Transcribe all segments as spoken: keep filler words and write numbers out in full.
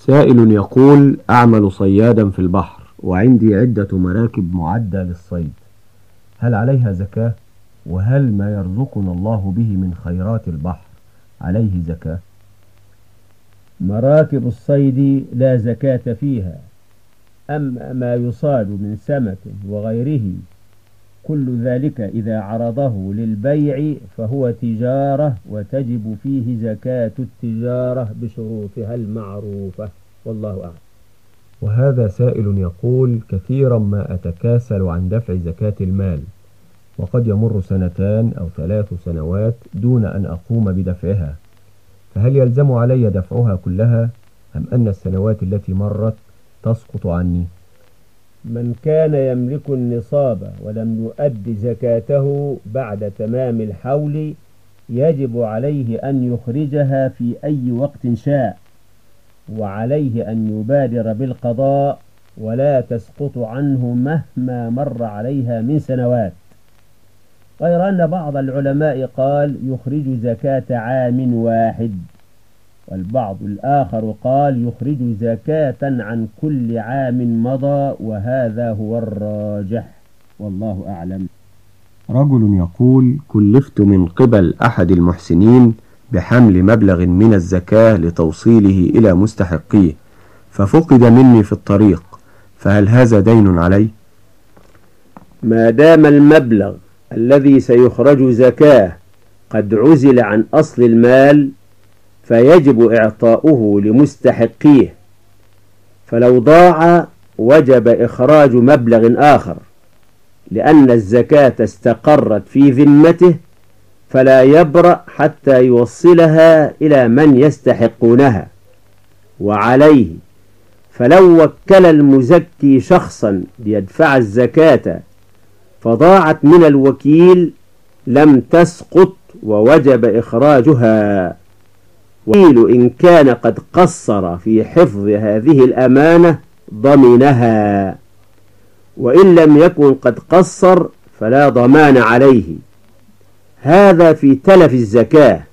سائل يقول: أعمل صيادا في البحر وعندي عدة مراكب معدة للصيد، هل عليها زكاة؟ وهل ما يرزقنا الله به من خيرات البحر عليه زكاة؟ مراكب الصيد لا زكاة فيها، أما ما يصاد من سمك وغيره كل ذلك إذا عرضه للبيع فهو تجارة، وتجب فيه زكاة التجارة بشروطها المعروفة، والله أعلم. وهذا سائل يقول: كثيرا ما أتكاسل عن دفع زكاة المال، وقد يمر سنتان أو ثلاث سنوات دون أن أقوم بدفعها، فهل يلزم علي دفعها كلها أم أن السنوات التي مرت تسقط عني؟ من كان يملك النصاب ولم يؤد زكاته بعد تمام الحول يجب عليه أن يخرجها في أي وقت شاء، وعليه أن يبادر بالقضاء ولا تسقط عنه مهما مر عليها من سنوات، غير أن بعض العلماء قال يخرج زكاة عام واحد، والبعض الآخر قال يخرج زكاة عن كل عام مضى، وهذا هو الراجح، والله أعلم. رجل يقول: كلفت من قبل أحد المحسنين بحمل مبلغ من الزكاة لتوصيله إلى مستحقيه، ففقد مني في الطريق، فهل هذا دين علي؟ ما دام المبلغ الذي سيخرج زكاة قد عزل عن أصل المال فيجب إعطاؤه لمستحقيه، فلو ضاع وجب إخراج مبلغ آخر، لأن الزكاة استقرت في ذمته فلا يبرأ حتى يوصلها إلى من يستحقونها. وعليه فلو وكل المزكي شخصا ليدفع الزكاة فضاعت من الوكيل لم تسقط ووجب إخراجها، والوكيل إن كان قد قصر في حفظ هذه الأمانة ضمنها، وإن لم يكن قد قصر فلا ضمان عليه. هذا في تلف الزكاة.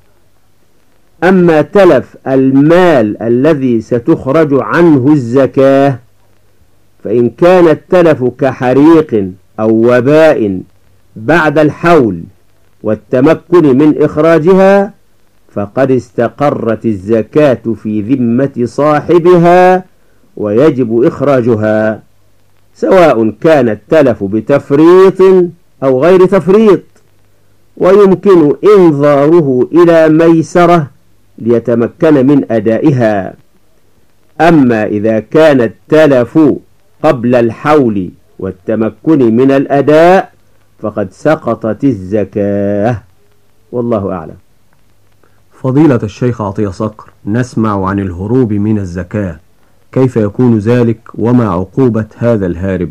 أما تلف المال الذي ستخرج عنه الزكاة فإن كان التلف كحريق أو وباء بعد الحول والتمكن من إخراجها فقد استقرت الزكاة في ذمة صاحبها ويجب إخراجها، سواء كان التلف بتفريط أو غير تفريط، ويمكن إنظاره إلى ميسرة ليتمكن من أدائها. أما إذا كان التلف قبل الحول والتمكن من الأداء فقد سقطت الزكاة، والله أعلم. فضيلة الشيخ عطية صقر، نسمع عن الهروب من الزكاة، كيف يكون ذلك وما عقوبة هذا الهارب؟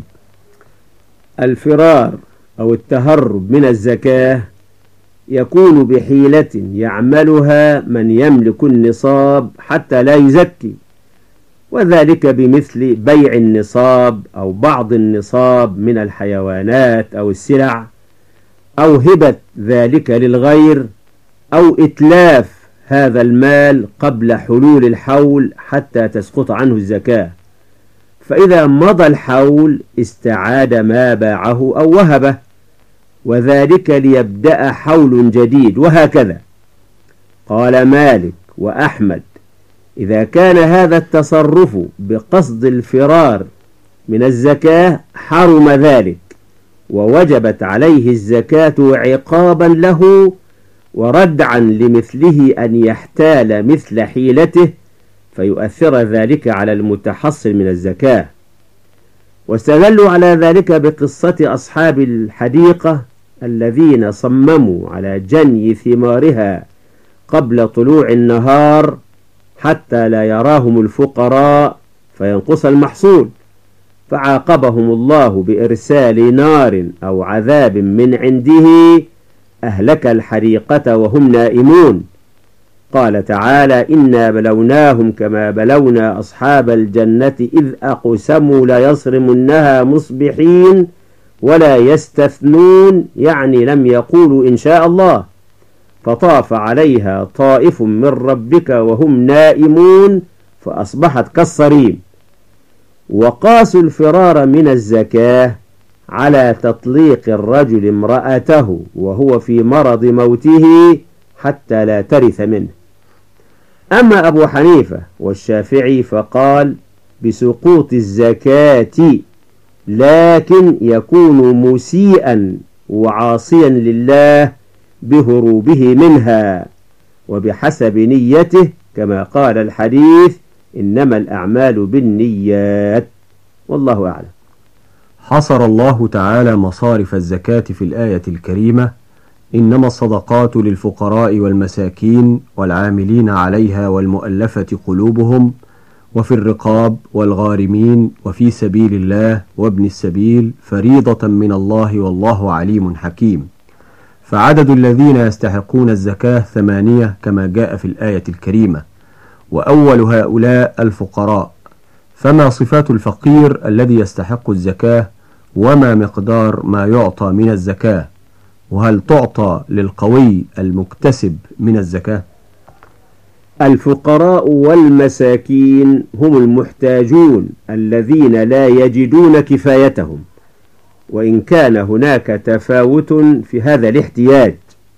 الفرار أو التهرب من الزكاة يكون بحيلة يعملها من يملك النصاب حتى لا يزكي، وذلك بمثل بيع النصاب أو بعض النصاب من الحيوانات أو السلع، أو هبة ذلك للغير، أو إتلاف هذا المال قبل حلول الحول حتى تسقط عنه الزكاة، فإذا مضى الحول استعاد ما باعه أو وهبه، وذلك ليبدأ حول جديد، وهكذا. قال مالك وأحمد: إذا كان هذا التصرف بقصد الفرار من الزكاة حرم ذلك، ووجبت عليه الزكاة عقابا له وردعا لمثله أن يحتال مثل حيلته فيؤثر ذلك على المتحصل من الزكاة. واستدلوا على ذلك بقصة أصحاب الحديقة الذين صمموا على جني ثمارها قبل طلوع النهار حتى لا يراهم الفقراء فينقص المحصول، فعاقبهم الله بإرسال نار أو عذاب من عنده أهلك الحريقة وهم نائمون. قال تعالى: إنا بلوناهم كما بلونا أصحاب الجنة إذ أقسموا ليصرمنها مصبحين ولا يستثنون، يعني لم يقولوا إن شاء الله، فطاف عليها طائف من ربك وهم نائمون فأصبحت كالصريم. وقاسوا الفرار من الزكاة على تطليق الرجل امرأته وهو في مرض موته حتى لا ترث منه. أما أبو حنيفة والشافعي فقال بسقوط الزكاة، لكن يكون مسيئا وعاصيا لله بهروبه منها وبحسب نيته، كما قال الحديث إنما الأعمال بالنيات، والله أعلم. حصر الله تعالى مصارف الزكاة في الآية الكريمة: إنما الصدقات للفقراء والمساكين والعاملين عليها والمؤلفة قلوبهم وفي الرقاب والغارمين وفي سبيل الله وابن السبيل فريضة من الله والله عليم حكيم. فعدد الذين يستحقون الزكاة ثمانية كما جاء في الآية الكريمة، وأول هؤلاء الفقراء. فما صفات الفقير الذي يستحق الزكاة، وما مقدار ما يعطى من الزكاة، وهل تعطى للقوي المكتسب من الزكاة؟ الفقراء والمساكين هم المحتاجون الذين لا يجدون كفايتهم، وإن كان هناك تفاوت في هذا الاحتياج.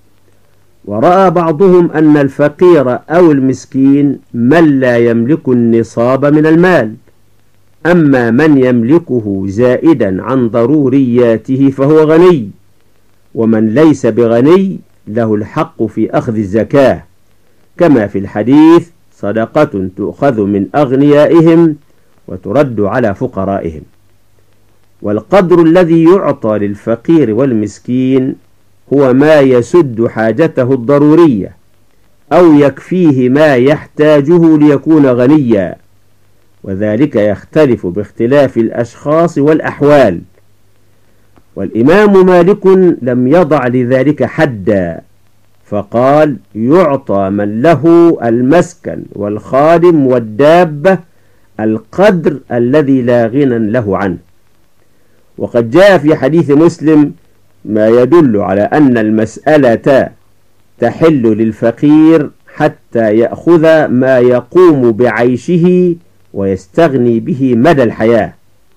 ورأى بعضهم أن الفقير أو المسكين من لا يملك النصاب من المال، أما من يملكه زائدا عن ضرورياته فهو غني، ومن ليس بغني له الحق في أخذ الزكاة، كما في الحديث صدقة تؤخذ من أغنيائهم وترد على فقرائهم. والقدر الذي يعطى للفقير والمسكين هو ما يسد حاجته الضرورية أو يكفيه ما يحتاجه ليكون غنيا، وذلك يختلف باختلاف الأشخاص والأحوال. والإمام مالك لم يضع لذلك حدا، فقال يعطى من له المسكن والخادم والدابة القدر الذي لا غنى له عنه. وقد جاء في حديث مسلم ما يدل على أن المسألة تحل للفقير حتى يأخذ ما يقوم بعيشه ويستغني به مدى الحياة.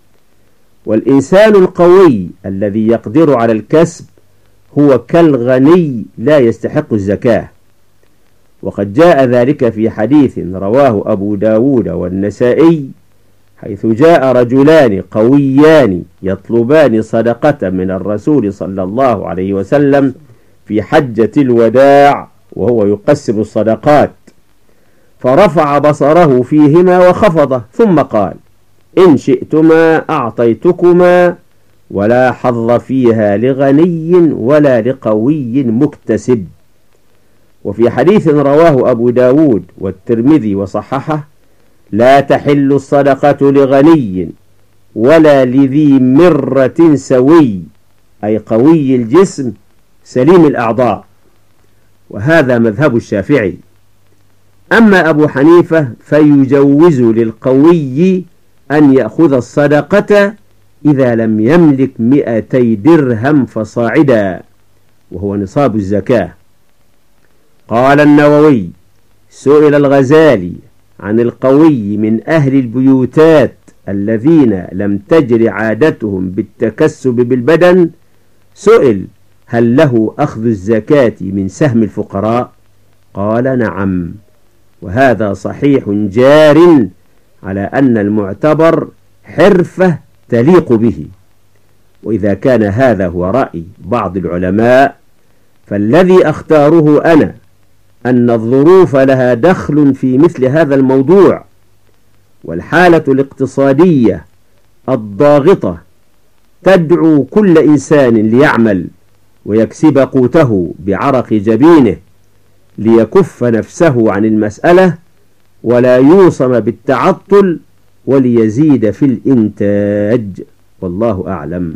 والإنسان القوي الذي يقدر على الكسب هو كالغني لا يستحق الزكاة. وقد جاء ذلك في حديث رواه أبو داود والنسائي، حيث جاء رجلان قويان يطلبان صدقة من الرسول صلى الله عليه وسلم في حجة الوداع وهو يقسم الصدقات، فرفع بصره فيهما وخفضه، ثم قال إن شئتما أعطيتكما، ولا حظ فيها لغني ولا لقوي مكتسب. وفي حديث رواه أبو داود والترمذي وصححه لا تحل الصدقة لغني ولا لذي مرة سوي، أي قوي الجسم سليم الأعضاء، وهذا مذهب الشافعي. أما أبو حنيفة فيجوز للقوي أن يأخذ الصدقة إذا لم يملك مئتي درهم فصاعدا، وهو نصاب الزكاة. قال النووي سئل الغزالي عن القوي من أهل البيوتات الذين لم تجر عادتهم بالتكسب بالبدن، سئل هل له أخذ الزكاة من سهم الفقراء؟ قال نعم، وهذا صحيح جار على أن المعتبر حرفة تليق به. وإذا كان هذا هو رأي بعض العلماء، فالذي أختاره أنا أن الظروف لها دخل في مثل هذا الموضوع، والحالة الاقتصادية الضاغطة تدعو كل إنسان ليعمل ويكسب قوته بعرق جبينه ليكف نفسه عن المسألة ولا يوصم بالتعطل وليزيد في الإنتاج، والله أعلم.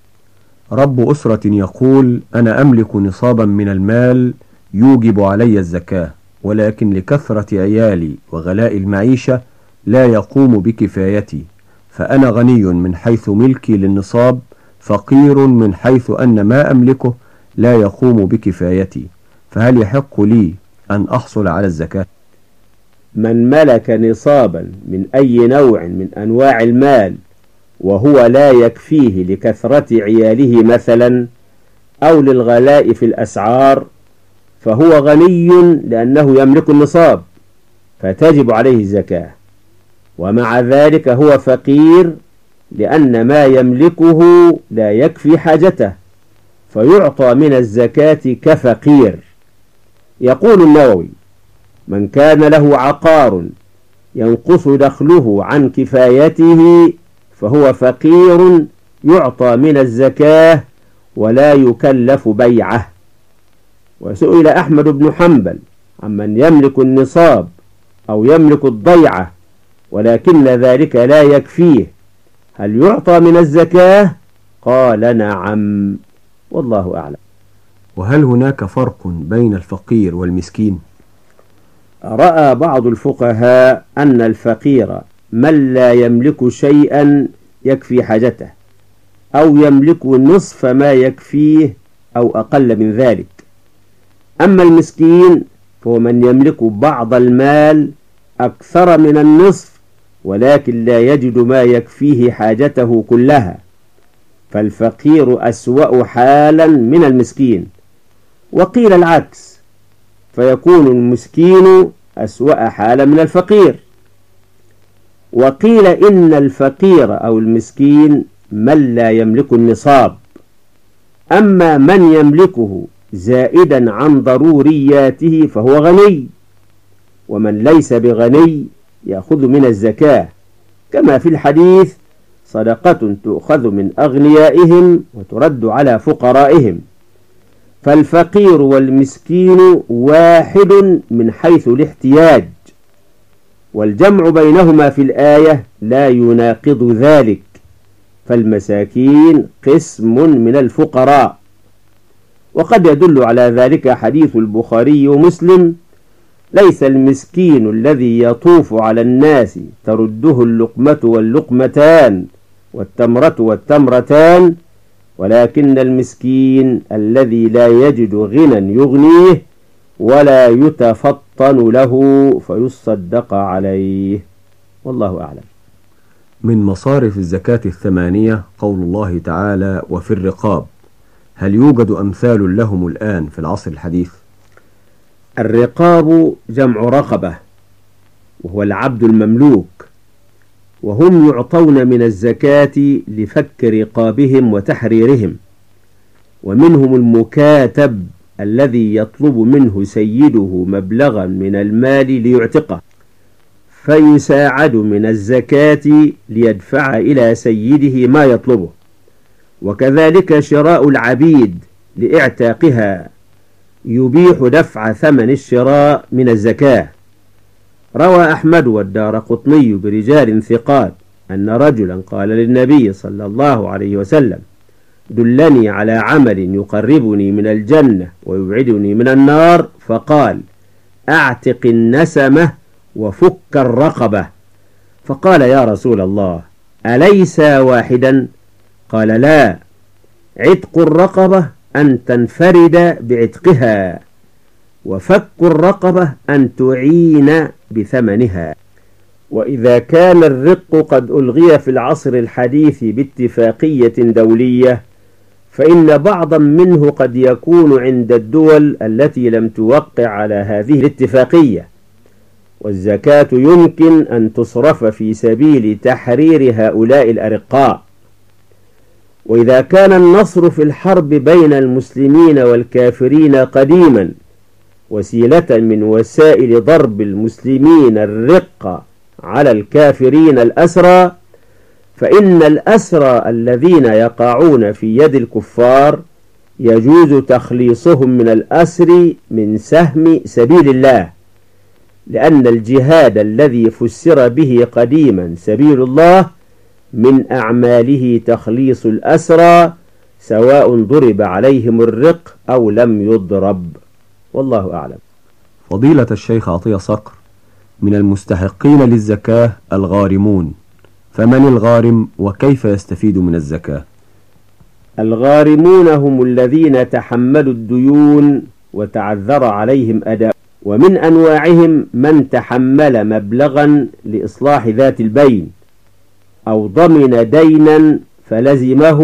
رب أسرة يقول أنا أملك نصابا من المال يوجب علي الزكاة، ولكن لكثرة عيالي وغلاء المعيشة لا يقوم بكفايتي، فأنا غني من حيث ملكي للنصاب، فقير من حيث أن ما أملكه لا يقوم بكفايتي، فهل يحق لي أن أحصل على الزكاة؟ من ملك نصابا من أي نوع من أنواع المال وهو لا يكفيه لكثرة عياله مثلا أو للغلاء في الأسعار فهو غني لأنه يملك النصاب فتجب عليه الزكاة، ومع ذلك هو فقير لأن ما يملكه لا يكفي حاجته فيعطى من الزكاة كفقير. يقول النووي: من كان له عقار ينقص دخله عن كفايته فهو فقير يعطى من الزكاة ولا يكلف بيعه. وسئل أحمد بن حنبل عمن يملك النصاب أو يملك الضيعة ولكن ذلك لا يكفيه هل يعطى من الزكاة؟ قال نعم، والله أعلم. وهل هناك فرق بين الفقير والمسكين؟ رأى بعض الفقهاء أن الفقير من لا يملك شيئا يكفي حاجته أو يملك نصف ما يكفيه أو أقل من ذلك. أما المسكين فهو من يملك بعض المال أكثر من النصف ولكن لا يجد ما يكفيه حاجته كلها، فالفقير أسوأ حالا من المسكين. وقيل العكس فيكون المسكين أسوأ حالا من الفقير. وقيل إن الفقير أو المسكين من لا يملك النصاب، أما من يملكه زائدا عن ضرورياته فهو غني، ومن ليس بغني يأخذ من الزكاة كما في الحديث: صدقة تؤخذ من أغنيائهم وترد على فقرائهم. فالفقير والمسكين واحد من حيث الاحتياج، والجمع بينهما في الآية لا يناقض ذلك، فالمساكين قسم من الفقراء. وقد يدل على ذلك حديث البخاري ومسلم: ليس المسكين الذي يطوف على الناس ترده اللقمة واللقمتان والتمرة والتمرتان، ولكن المسكين الذي لا يجد غنى يغنيه ولا يتفطن له فيصدق عليه، والله أعلم. من مصارف الزكاة الثمانية قول الله تعالى: وفي الرقاب. هل يوجد أمثال لهم الآن في العصر الحديث؟ الرقاب جمع رقبة وهو العبد المملوك، وهم يعطون من الزكاة لفك رقابهم وتحريرهم. ومنهم المكاتب الذي يطلب منه سيده مبلغا من المال ليعتقه فيساعد من الزكاة ليدفع إلى سيده ما يطلبه، وكذلك شراء العبيد لإعتاقها يبيح دفع ثمن الشراء من الزكاة. روى أحمد والدارقطني برجال ثقات أن رجلا قال للنبي صلى الله عليه وسلم: دلني على عمل يقربني من الجنة ويبعدني من النار، فقال: أعتق النسمة وفك الرقبة. فقال: يا رسول الله أليس واحدا؟ قال: لا، عتق الرقبة أن تنفرد بعتقها، وفك الرقبة أن تعين بثمنها. وإذا كان الرق قد ألغي في العصر الحديث باتفاقية دولية فإن بعضا منه قد يكون عند الدول التي لم توقع على هذه الاتفاقية، والزكاة يمكن أن تصرف في سبيل تحرير هؤلاء الأرقاء. وإذا كان النصر في الحرب بين المسلمين والكافرين قديما وسيلة من وسائل ضرب المسلمين الرق على الكافرين الأسرى، فإن الأسرى الذين يقعون في يد الكفار يجوز تخليصهم من الأسر من سهم سبيل الله، لأن الجهاد الذي فسر به قديما سبيل الله من أعماله تخليص الأسرى سواء ضرب عليهم الرق أو لم يضرب، والله أعلم. فضيلة الشيخ عطية صقر، من المستحقين للزكاة الغارمون، فمن الغارم وكيف يستفيد من الزكاة؟ الغارمون هم الذين تحملوا الديون وتعذر عليهم أداء، ومن أنواعهم من تحمل مبلغا لإصلاح ذات البين أو ضمن دينا فلزمه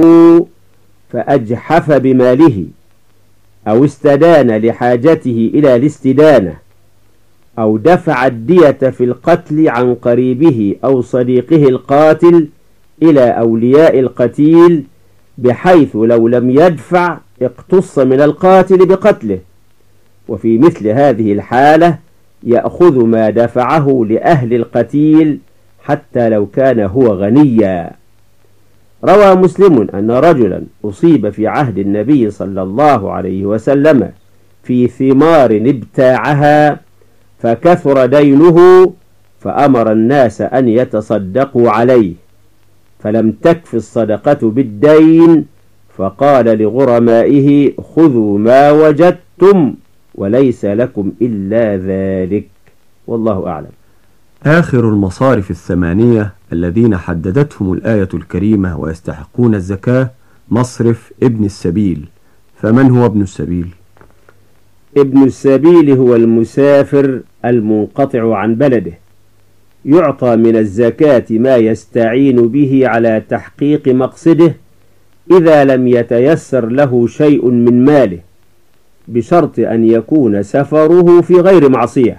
فأجحف بماله، أو استدان لحاجته إلى الاستدانة، أو دفع الدية في القتل عن قريبه أو صديقه القاتل إلى أولياء القتيل، بحيث لو لم يدفع اقتص من القاتل بقتله. وفي مثل هذه الحالة يأخذ ما دفعه لأهل القتيل حتى لو كان هو غنيا. روى مسلم أن رجلا أصيب في عهد النبي صلى الله عليه وسلم في ثمار ابتاعها فكثر دينه، فأمر الناس أن يتصدقوا عليه، فلم تكف الصدقة بالدين، فقال لغرمائه: خذوا ما وجدتم وليس لكم إلا ذلك. والله أعلم. آخر المصارف الثمانية الذين حددتهم الآية الكريمة ويستحقون الزكاة مصرف ابن السبيل. فمن هو ابن السبيل؟ ابن السبيل هو المسافر المنقطع عن بلده، يعطى من الزكاة ما يستعين به على تحقيق مقصده إذا لم يتيسر له شيء من ماله، بشرط أن يكون سفره في غير معصية.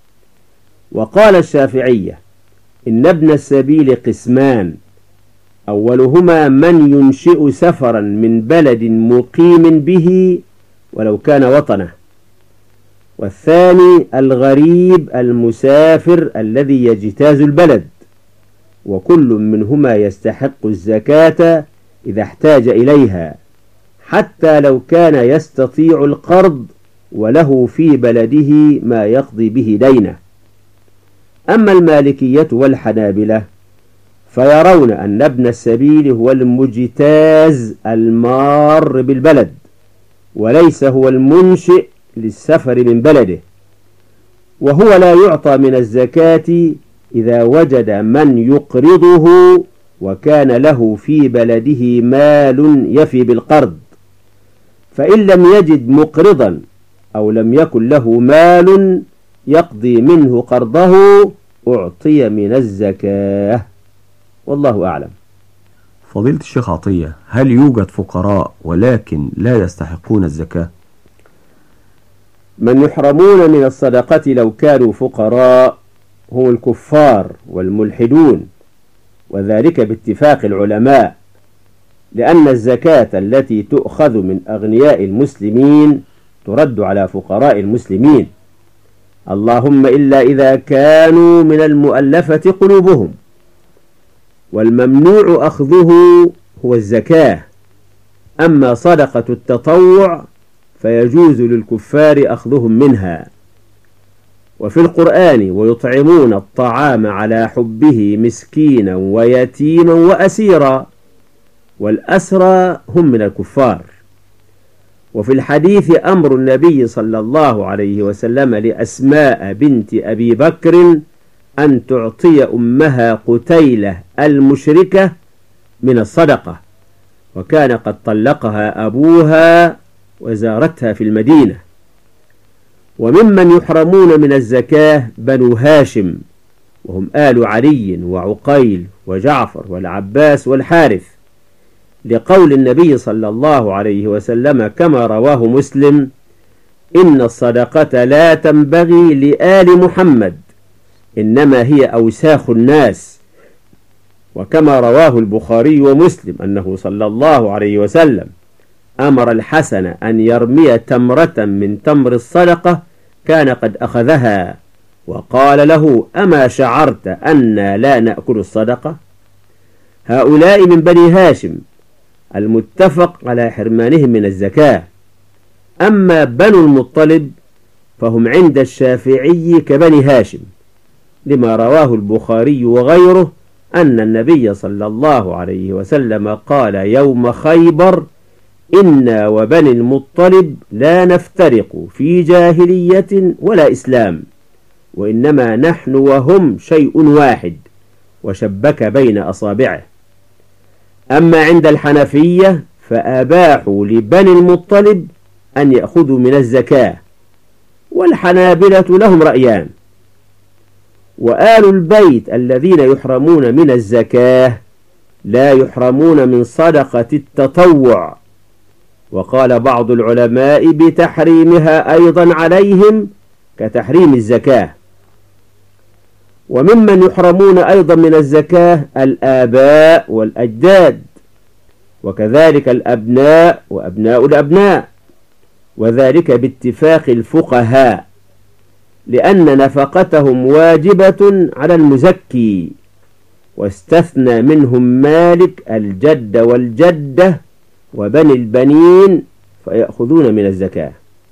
وقال الشافعية إن ابن السبيل قسمان: أولهما من ينشئ سفرا من بلد مقيم به ولو كان وطنه، والثاني الغريب المسافر الذي يجتاز البلد، وكل منهما يستحق الزكاة إذا احتاج إليها، حتى لو كان يستطيع القرض وله في بلده ما يقضي به دينه. أما المالكية والحنابلة فيرون أن ابن السبيل هو المجتاز المار بالبلد، وليس هو المنشئ للسفر من بلده، وهو لا يعطى من الزكاة إذا وجد من يقرضه وكان له في بلده مال يفي بالقرض. فإن لم يجد مقرضا أو لم يكن له مال يقضي منه قرضه أعطي من الزكاة. والله أعلم. فضيلة الشيخ عطية، هل يوجد فقراء ولكن لا يستحقون الزكاة؟ من يحرمون من الصدقة لو كانوا فقراء هم الكفار والملحدون، وذلك باتفاق العلماء، لأن الزكاة التي تؤخذ من أغنياء المسلمين ترد على فقراء المسلمين، اللهم إلا إذا كانوا من المؤلفة قلوبهم. والممنوع أخذه هو الزكاة. أما صدقة التطوع فيجوز للكفار أخذهم منها. وفي القرآن: ويطعمون الطعام على حبه مسكينا ويتيما وأسيرا، والأسرى هم من الكفار. وفي الحديث أمر النبي صلى الله عليه وسلم لأسماء بنت أبي بكر أن تعطي أمها قتيلة المشركة من الصدقة، وكان قد طلقها أبوها وزارتها في المدينة. وممن يحرمون من الزكاة بنو هاشم، وهم آل علي وعقيل وجعفر والعباس والحارث، لقول النبي صلى الله عليه وسلم كما رواه مسلم: إن الصدقة لا تنبغي لآل محمد، إنما هي أوساخ الناس. وكما رواه البخاري ومسلم أنه صلى الله عليه وسلم أمر الحسن أن يرمي تمرة من تمر الصدقة كان قد أخذها، وقال له: أما شعرت أن لا نأكل الصدقة؟ هؤلاء من بني هاشم المتفق على حرمانهم من الزكاة. أما بنو المطلب فهم عند الشافعي كبني هاشم، لما رواه البخاري وغيره أن النبي صلى الله عليه وسلم قال يوم خيبر: إنا وبني المطلب لا نفترق في جاهلية ولا إسلام، وإنما نحن وهم شيء واحد، وشبك بين أصابعه. أما عند الحنفية فأباحوا لبني المطلب أن يأخذوا من الزكاة، والحنابلة لهم رأيان. وآل البيت الذين يحرمون من الزكاة لا يحرمون من صدقة التطوع، وقال بعض العلماء بتحريمها أيضا عليهم كتحريم الزكاة. وممن يحرمون أيضا من الزكاة الآباء والأجداد، وكذلك الأبناء وأبناء الأبناء، وذلك باتفاق الفقهاء، لأن نفقتهم واجبة على المزكي، واستثنى منهم مالك الجد والجدة وبني البنين فيأخذون من الزكاة.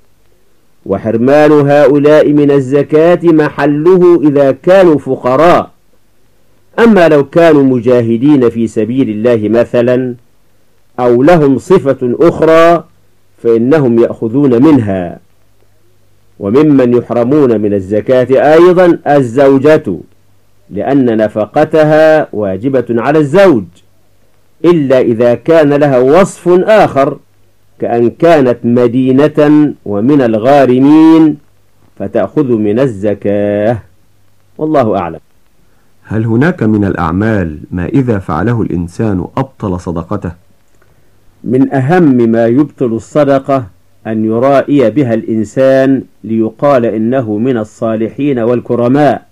وحرمان هؤلاء من الزكاة محله إذا كانوا فقراء. أما لو كانوا مجاهدين في سبيل الله مثلا أو لهم صفة أخرى فإنهم يأخذون منها. وممن يحرمون من الزكاة أيضا الزوجة، لأن نفقتها واجبة على الزوج، إلا إذا كان لها وصف آخر، كأن كانت مدينة ومن الغارمين فتأخذ من الزكاة. والله أعلم. هل هناك من الأعمال ما إذا فعله الإنسان أبطل صدقته؟ من أهم ما يبطل الصدقة أن يرائي بها الإنسان ليقال إنه من الصالحين والكرماء.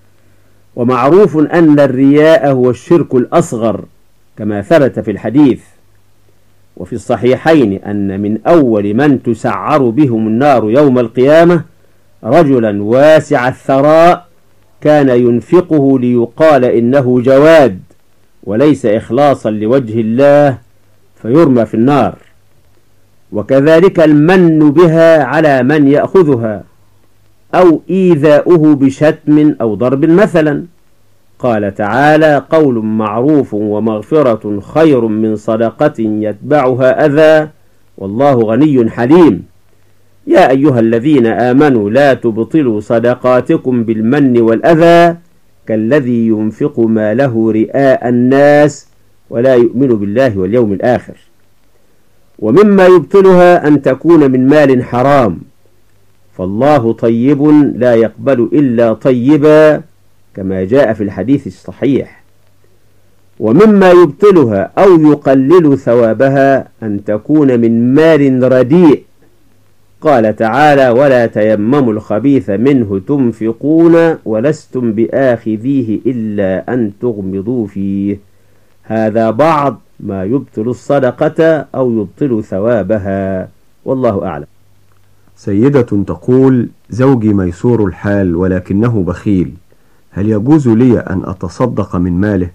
ومعروف أن الرياء هو الشرك الأصغر كما ثبت في الحديث. وفي الصحيحين أن من أول من تسعر بهم النار يوم القيامة رجلا واسع الثراء كان ينفقه ليقال إنه جواد وليس إخلاصا لوجه الله فيرمى في النار. وكذلك المن بها على من يأخذها، أو إيذاؤه بشتم أو ضرب مثلا. قال تعالى: قول معروف ومغفرة خير من صدقة يتبعها أذى والله غني حليم. يا أيها الذين آمنوا لا تبطلوا صدقاتكم بالمن والأذى كالذي ينفق ماله رئاء الناس ولا يؤمن بالله واليوم الآخر. ومما يبطلها أن تكون من مال حرام، فالله طيب لا يقبل إلا طيبا كما جاء في الحديث الصحيح. ومما يبطلها أو يقلل ثوابها أن تكون من مال رديء. قال تعالى: ولا تيمموا الخبيث منه تنفقون ولستم بآخذيه إلا أن تغمضوا فيه. هذا بعض ما يبطل الصدقة أو يبطل ثوابها، والله أعلم. سيدة تقول: زوجي ميسور الحال ولكنه بخيل، هل يجوز لي أن أتصدق من ماله؟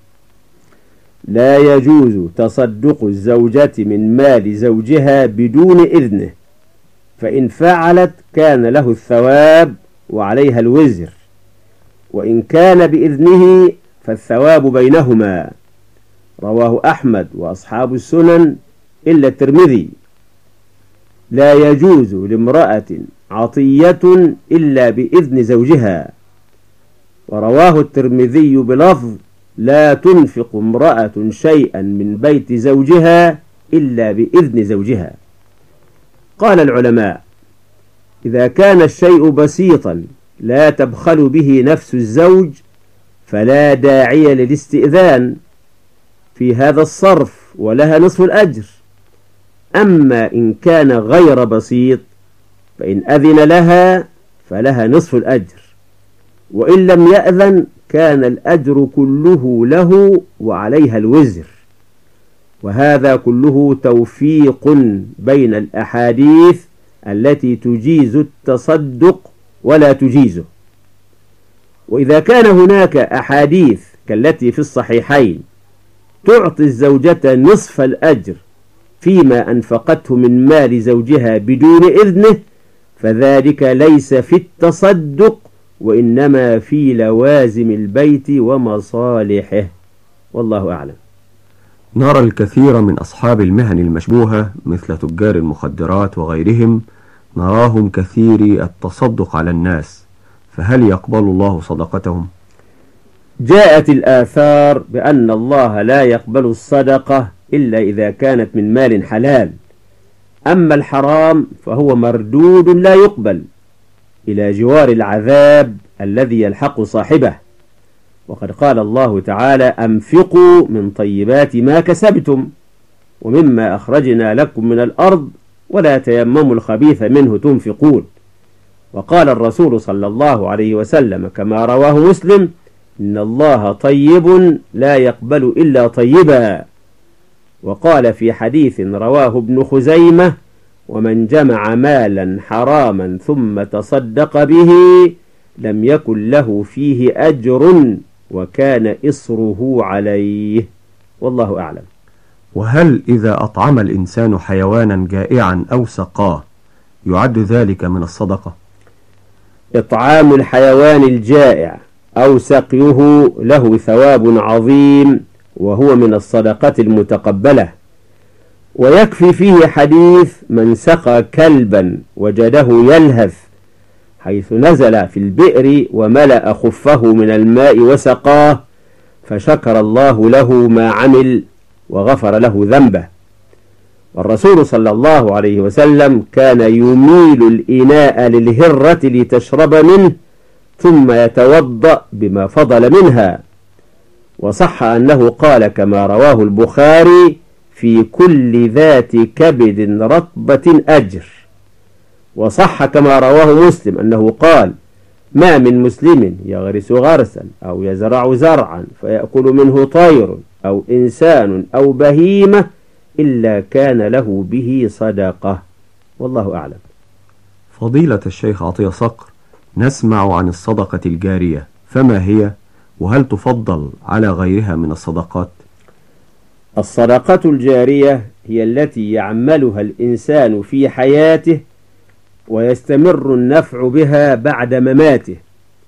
لا يجوز تصدق الزوجة من مال زوجها بدون إذنه، فإن فعلت كان له الثواب وعليها الوزر، وإن كان بإذنه فالثواب بينهما. رواه أحمد وأصحاب السنن إلا الترمذي. لا يجوز لامرأة عطية إلا بإذن زوجها. ورواه الترمذي بلفظ: لا تنفق امرأة شيئا من بيت زوجها إلا بإذن زوجها. قال العلماء: إذا كان الشيء بسيطا لا تبخل به نفس الزوج فلا داعي للاستئذان في هذا الصرف ولها نصف الأجر. أما إن كان غير بسيط فإن أذن لها فلها نصف الأجر، وإن لم يأذن كان الأجر كله له وعليها الوزر. وهذا كله توفيق بين الأحاديث التي تجيز التصدق ولا تجيزه. وإذا كان هناك أحاديث كالتي في الصحيحين تعطي الزوجة نصف الأجر فيما أنفقته من مال زوجها بدون إذنه، فذلك ليس في التصدق وإنما في لوازم البيت ومصالحه، والله أعلم. نرى الكثير من أصحاب المهن المشبوهة مثل تجار المخدرات وغيرهم نراهم كثيري التصدق على الناس، فهل يقبل الله صدقتهم؟ جاءت الآثار بأن الله لا يقبل الصدقة إلا إذا كانت من مال حلال، أما الحرام فهو مردود لا يقبل. إلى جوار العذاب الذي يلحق صاحبه. وقد قال الله تعالى: أنفقوا من طيبات ما كسبتم ومما أخرجنا لكم من الأرض ولا تيمموا الخبيث منه تنفقون. وقال الرسول صلى الله عليه وسلم كما رواه مسلم: إن الله طيب لا يقبل إلا طيبا. وقال في حديث رواه ابن خزيمة: ومن جمع مالا حراما ثم تصدق به لم يكن له فيه أجر وكان إصره عليه. والله أعلم. وهل إذا أطعم الإنسان حيوانا جائعا أو سقاه يعد ذلك من الصدقة؟ إطعام الحيوان الجائع أو سقيه له ثواب عظيم، وهو من الصدقة المتقبلة. ويكفي فيه حديث من سقى كلبا وجده يلهث حيث نزل في البئر وملأ خفه من الماء وسقاه، فشكر الله له ما عمل وغفر له ذنبه. والرسول صلى الله عليه وسلم كان يميل الإناء للهرة لتشرب منه ثم يتوضأ بما فضل منها. وصح أنه قال كما رواه البخاري: في كل ذات كبد رطبة أجر. وصح كما رواه مسلم أنه قال: ما من مسلم يغرس غرسا أو يزرع زرعا فيأكل منه طير أو إنسان أو بهيمة إلا كان له به صدقة. والله أعلم. فضيلة الشيخ عطية صقر، نسمع عن الصدقة الجارية، فما هي وهل تفضل على غيرها من الصدقات؟ الصدقة الجارية هي التي يعملها الإنسان في حياته ويستمر النفع بها بعد مماته،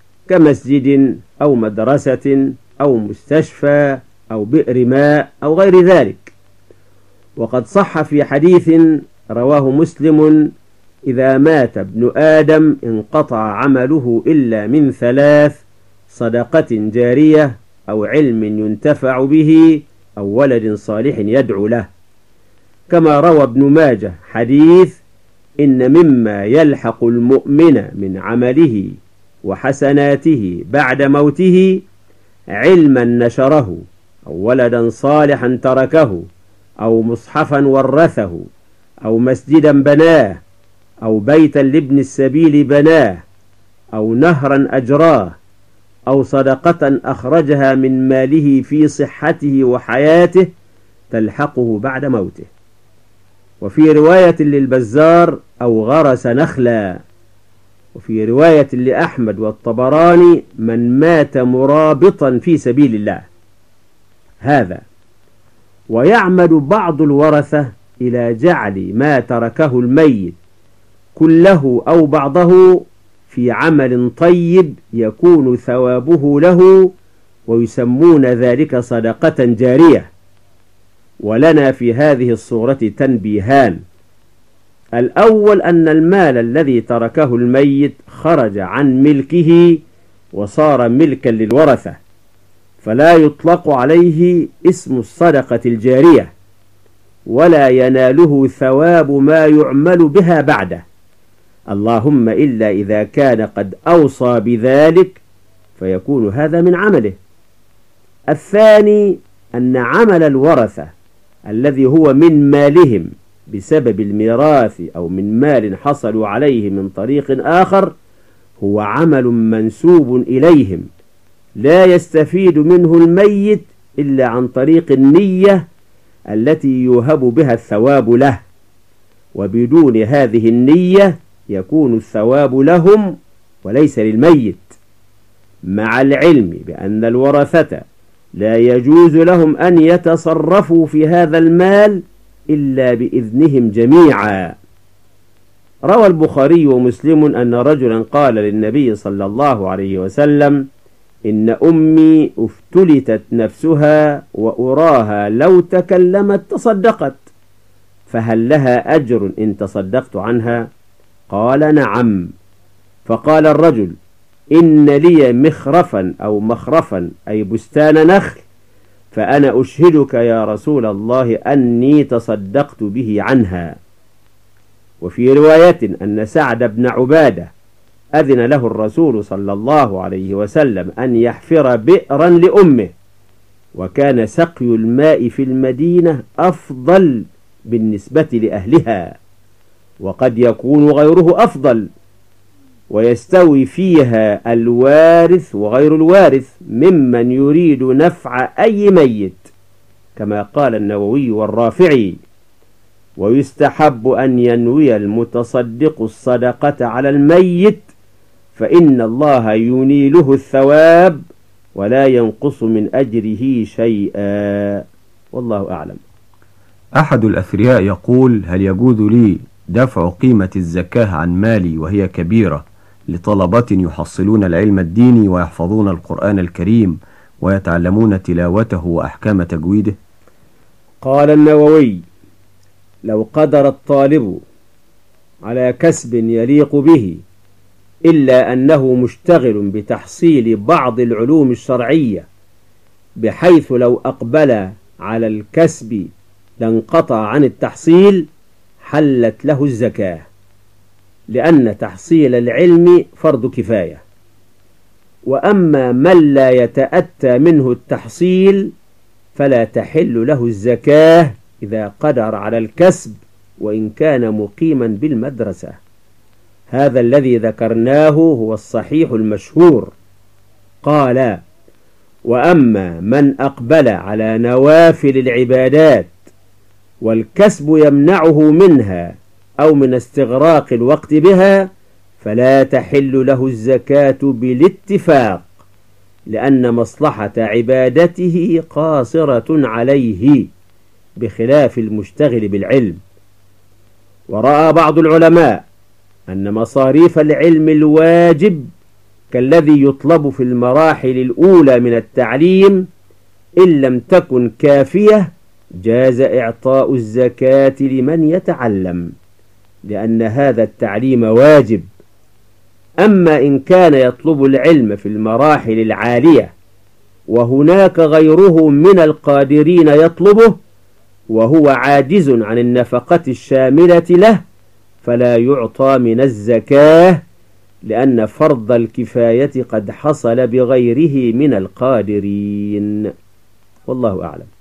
كمسجد أو مدرسة أو مستشفى أو بئر ماء أو غير ذلك. وقد صح في حديث رواه مسلم: إذا مات ابن آدم انقطع عمله إلا من ثلاث: صدقة جارية أو علم ينتفع به أو ولد صالح يدعو له. كما روى ابن ماجه حديث: إن مما يلحق المؤمن من عمله وحسناته بعد موته علما نشره أو ولدا صالحا تركه أو مصحفا ورثه أو مسجدا بناه أو بيتا لابن السبيل بناه أو نهرا أجراه أو صدقة أخرجها من ماله في صحته وحياته تلحقه بعد موته. وفي رواية للبزار: أو غرس نخلا. وفي رواية لأحمد والطبراني: من مات مرابطا في سبيل الله. هذا ويعمد بعض الورثة إلى جعل ما تركه الميت كله أو بعضه في عمل طيب يكون ثوابه له، ويسمون ذلك صدقة جارية. ولنا في هذه الصورة تنبيهان: الأول أن المال الذي تركه الميت خرج عن ملكه وصار ملكا للورثة، فلا يطلق عليه اسم الصدقة الجارية، ولا يناله ثواب ما يعمل بها بعده، اللهم إلا إذا كان قد أوصى بذلك فيكون هذا من عمله. الثاني أن عمل الورثة الذي هو من مالهم بسبب الميراث أو من مال حصلوا عليه من طريق آخر هو عمل منسوب إليهم، لا يستفيد منه الميت إلا عن طريق النية التي يوهب بها الثواب له، وبدون هذه النية يكون الثواب لهم وليس للميت، مع العلم بأن الورثة لا يجوز لهم أن يتصرفوا في هذا المال إلا بإذنهم جميعا. روى البخاري ومسلم أن رجلا قال للنبي صلى الله عليه وسلم: إن أمي افتلتت نفسها وأراها لو تكلمت تصدقت، فهل لها أجر إن تصدقت عنها؟ قال: نعم. فقال الرجل: إن لي مخرفا أو مخرفا أي بستان نخل، فأنا أشهدك يا رسول الله أني تصدقت به عنها. وفي رواية أن سعد بن عبادة أذن له الرسول صلى الله عليه وسلم أن يحفر بئرا لأمه، وكان سقي الماء في المدينة أفضل بالنسبة لأهلها، وقد يكون غيره أفضل، ويستوي فيها الوارث وغير الوارث ممن يريد نفع أي ميت، كما قال النووي والرافعي. ويستحب أن ينوي المتصدق الصدقة على الميت، فإن الله ينيله الثواب ولا ينقص من أجره شيئا، والله أعلم. أحد الأثرياء يقول: هل يجوز لي دفع قيمة الزكاة عن مالي وهي كبيرة لطلبة يحصلون العلم الديني ويحفظون القرآن الكريم ويتعلمون تلاوته وأحكام تجويده؟ قال النووي: لو قدر الطالب على كسب يليق به، إلا أنه مشتغل بتحصيل بعض العلوم الشرعية، بحيث لو أقبل على الكسب لانقطع عن التحصيل، حلت له الزكاة، لأن تحصيل العلم فرض كفاية. وأما من لا يتأتى منه التحصيل فلا تحل له الزكاة إذا قدر على الكسب وإن كان مقيما بالمدرسة. هذا الذي ذكرناه هو الصحيح المشهور. قال: وأما من أقبل على نوافل العبادات والكسب يمنعه منها أو من استغراق الوقت بها، فلا تحل له الزكاة بالاتفاق، لأن مصلحة عبادته قاصرة عليه، بخلاف المشتغل بالعلم. ورأى بعض العلماء أن مصاريف العلم الواجب كالذي يطلب في المراحل الأولى من التعليم، إن لم تكن كافية جاز إعطاء الزكاة لمن يتعلم، لأن هذا التعليم واجب. أما إن كان يطلب العلم في المراحل العالية وهناك غيره من القادرين يطلبه وهو عاجز عن النفقة الشاملة له، فلا يعطى من الزكاة، لأن فرض الكفاية قد حصل بغيره من القادرين، والله أعلم.